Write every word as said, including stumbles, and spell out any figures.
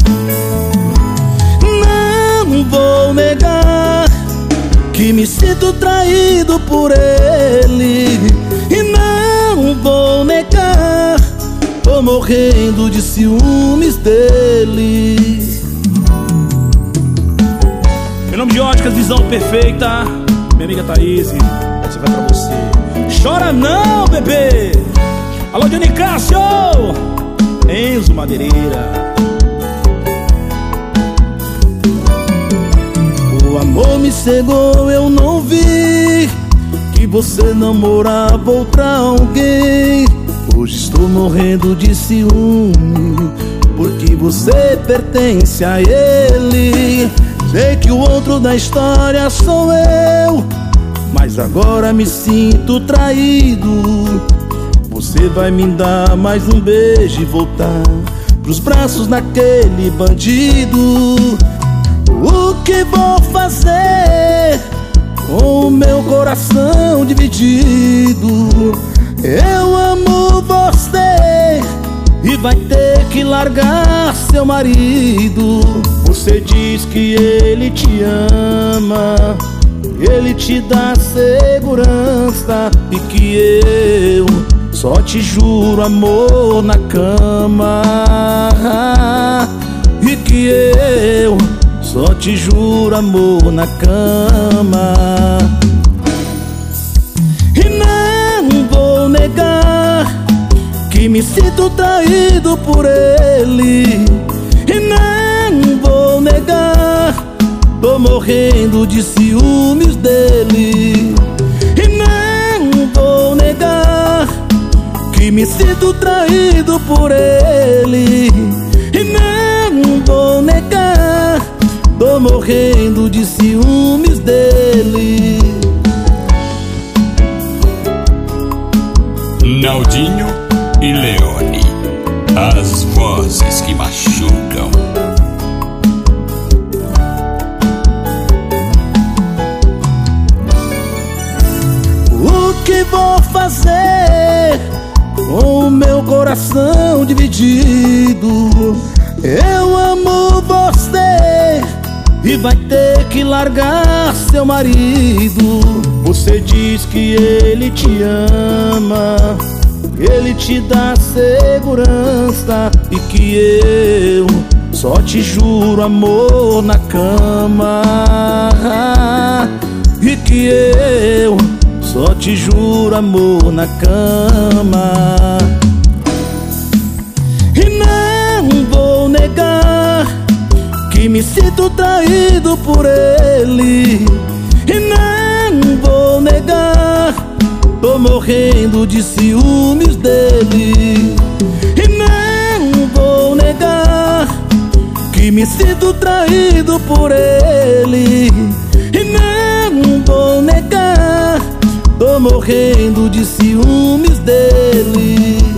Não vou negar que me sinto traído por ele, e não vou negar, tô morrendo de ciúmes dele. Em nome de Óticas Visão Perfeita, minha amiga Thaís, essa vai pra você. Chora não, bebê. Alô, Johnny Cássio, Enzo Madeireira. O amor me cegou, eu não vi que você namorava outra alguém. Hoje estou morrendo de ciúme, porque você pertence a ele. Sei que o outro da história sou eu, mas agora me sinto traído. Você vai me dar mais um beijo e voltar pros braços daquele bandido. O que vou fazer com o meu coração dividido? Eu amo você e vai ter que largar seu marido. Você diz que ele te ama, ele te dá segurança, e que eu só te juro amor na cama, e que eu só te juro amor na cama. E não vou negar que me sinto traído por ele, e não vou negar, tô morrendo de ciúmes dele. E não vou negar que me sinto traído por ele, e não vou negar, tô morrendo de ciúmes dele. Naldinho e Leone, as vozes que machucam. O que vou fazer com o meu coração dividido? Eu amo você e vai ter que largar seu marido. Você diz que ele te ama, ele te dá segurança, e que eu só te juro amor na cama, e que eu só te juro amor na cama. E não vou negar que me sinto traído por ele, e não vou negar, tô morrendo de ciúmes dele. E não vou negar que me sinto traído por ele, e não vou negar, tô morrendo de ciúmes dele.